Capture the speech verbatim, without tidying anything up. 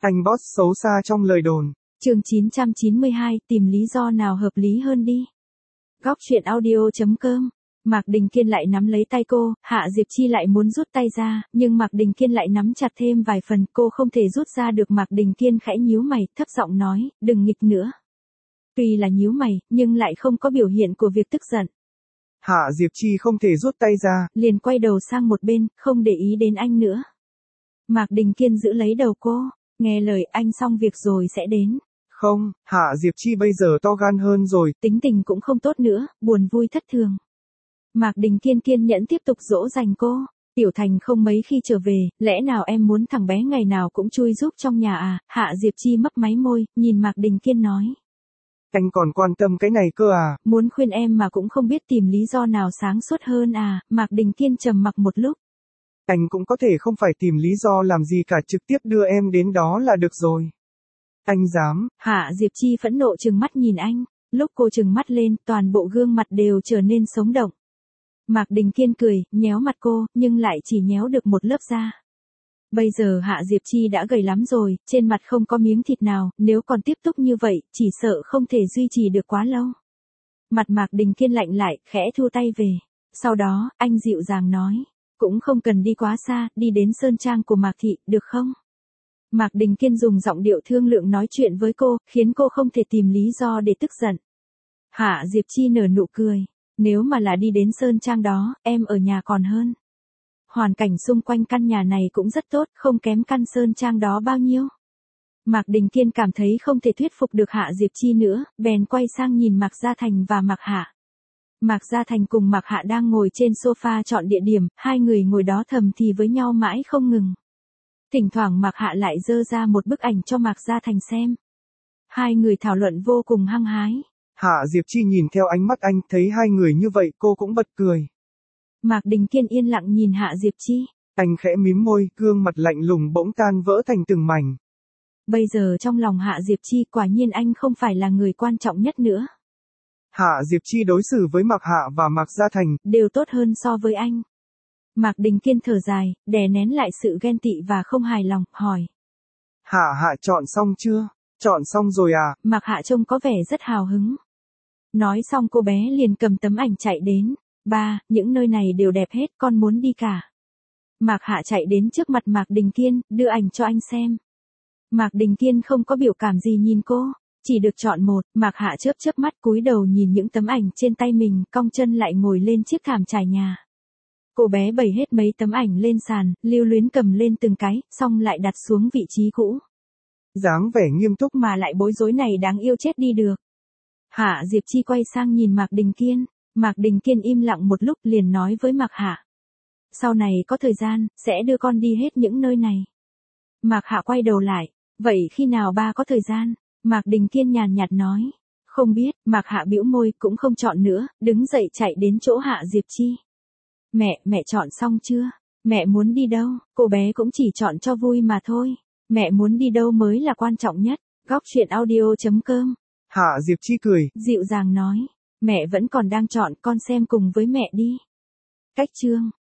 Anh boss xấu xa trong lời đồn. Chương chín trăm chín mươi hai, tìm lý do nào hợp lý hơn đi. Góc truyện audio chấm com. Mạc Đình Kiên lại nắm lấy tay cô, Hạ Diệp Chi lại muốn rút tay ra, nhưng Mạc Đình Kiên lại nắm chặt thêm vài phần, cô không thể rút ra được. Mạc Đình Kiên khẽ nhíu mày, thấp giọng nói, đừng nghịch nữa. Tuy là nhíu mày, nhưng lại không có biểu hiện của việc tức giận. Hạ Diệp Chi không thể rút tay ra, liền quay đầu sang một bên, không để ý đến anh nữa. Mạc Đình Kiên giữ lấy đầu cô, nghe lời anh xong việc rồi sẽ đến. Không, Hạ Diệp Chi bây giờ to gan hơn rồi. Tính tình cũng không tốt nữa, buồn vui thất thường. Mạc Đình Kiên kiên nhẫn tiếp tục dỗ dành cô. Tiểu Thành không mấy khi trở về, lẽ nào em muốn thằng bé ngày nào cũng chui giúp trong nhà à? Hạ Diệp Chi mấp máy môi, nhìn Mạc Đình Kiên nói. Anh còn quan tâm cái này cơ à? Muốn khuyên em mà cũng không biết tìm lý do nào sáng suốt hơn à? Mạc Đình Kiên trầm mặc một lúc. Anh cũng có thể không phải tìm lý do làm gì cả, trực tiếp đưa em đến đó là được rồi. Anh dám? Hạ Diệp Chi phẫn nộ trừng mắt nhìn anh. Lúc cô trừng mắt lên, toàn bộ gương mặt đều trở nên sống động. Mạc Đình Kiên cười, nhéo mặt cô, nhưng lại chỉ nhéo được một lớp da. Bây giờ Hạ Diệp Chi đã gầy lắm rồi, trên mặt không có miếng thịt nào, nếu còn tiếp tục như vậy, chỉ sợ không thể duy trì được quá lâu. Mặt Mạc Đình Kiên lạnh lại, khẽ thu tay về. Sau đó, anh dịu dàng nói, cũng không cần đi quá xa, đi đến sơn trang của Mạc Thị, được không? Mạc Đình Kiên dùng giọng điệu thương lượng nói chuyện với cô, khiến cô không thể tìm lý do để tức giận. Hạ Diệp Chi nở nụ cười. Nếu mà là đi đến sơn trang đó, em ở nhà còn hơn. Hoàn cảnh xung quanh căn nhà này cũng rất tốt, không kém căn sơn trang đó bao nhiêu. Mạc Đình Kiên cảm thấy không thể thuyết phục được Hạ Diệp Chi nữa, bèn quay sang nhìn Mạc Gia Thành và Mạc Hạ. Mạc Gia Thành cùng Mạc Hạ đang ngồi trên sofa chọn địa điểm, hai người ngồi đó thầm thì với nhau mãi không ngừng. Thỉnh thoảng Mạc Hạ lại dơ ra một bức ảnh cho Mạc Gia Thành xem. Hai người thảo luận vô cùng hăng hái. Hạ Diệp Chi nhìn theo ánh mắt anh, thấy hai người như vậy cô cũng bật cười. Mạc Đình Kiên yên lặng nhìn Hạ Diệp Chi. Anh khẽ mím môi, gương mặt lạnh lùng bỗng tan vỡ thành từng mảnh. Bây giờ trong lòng Hạ Diệp Chi quả nhiên anh không phải là người quan trọng nhất nữa. Hạ Diệp Chi đối xử với Mạc Hạ và Mạc Gia Thành đều tốt hơn so với anh. Mạc Đình Kiên thở dài, đè nén lại sự ghen tị và không hài lòng, hỏi. Hạ Hạ chọn xong chưa? Chọn xong rồi à? Mạc Hạ trông có vẻ rất hào hứng. Nói xong cô bé liền cầm tấm ảnh chạy đến. Ba, những nơi này đều đẹp hết, con muốn đi cả. Mạc Hạ chạy đến trước mặt Mạc Đình Kiên, đưa ảnh cho anh xem. Mạc Đình Kiên không có biểu cảm gì nhìn cô, chỉ được chọn một. Mạc Hạ chớp chớp mắt cúi đầu nhìn những tấm ảnh trên tay mình, cong chân lại ngồi lên chiếc thảm trải nhà. Cô bé bày hết mấy tấm ảnh lên sàn, lưu luyến cầm lên từng cái, xong lại đặt xuống vị trí cũ. Dáng vẻ nghiêm túc mà lại bối rối này đáng yêu chết đi được. Hạ Diệp Chi quay sang nhìn Mạc Đình Kiên. Mạc Đình Kiên im lặng một lúc liền nói với Mạc Hạ. Sau này có thời gian, sẽ đưa con đi hết những nơi này. Mạc Hạ quay đầu lại. Vậy khi nào ba có thời gian? Mạc Đình Kiên nhàn nhạt nói. Không biết. Mạc Hạ bĩu môi cũng không chọn nữa, đứng dậy chạy đến chỗ Hạ Diệp Chi. Mẹ, mẹ chọn xong chưa? Mẹ muốn đi đâu? Cô bé cũng chỉ chọn cho vui mà thôi. Mẹ muốn đi đâu mới là quan trọng nhất. Góc truyện audio chấm com. Hạ Diệp Chi cười, dịu dàng nói. Mẹ vẫn còn đang chọn, con xem cùng với mẹ đi. Cách chương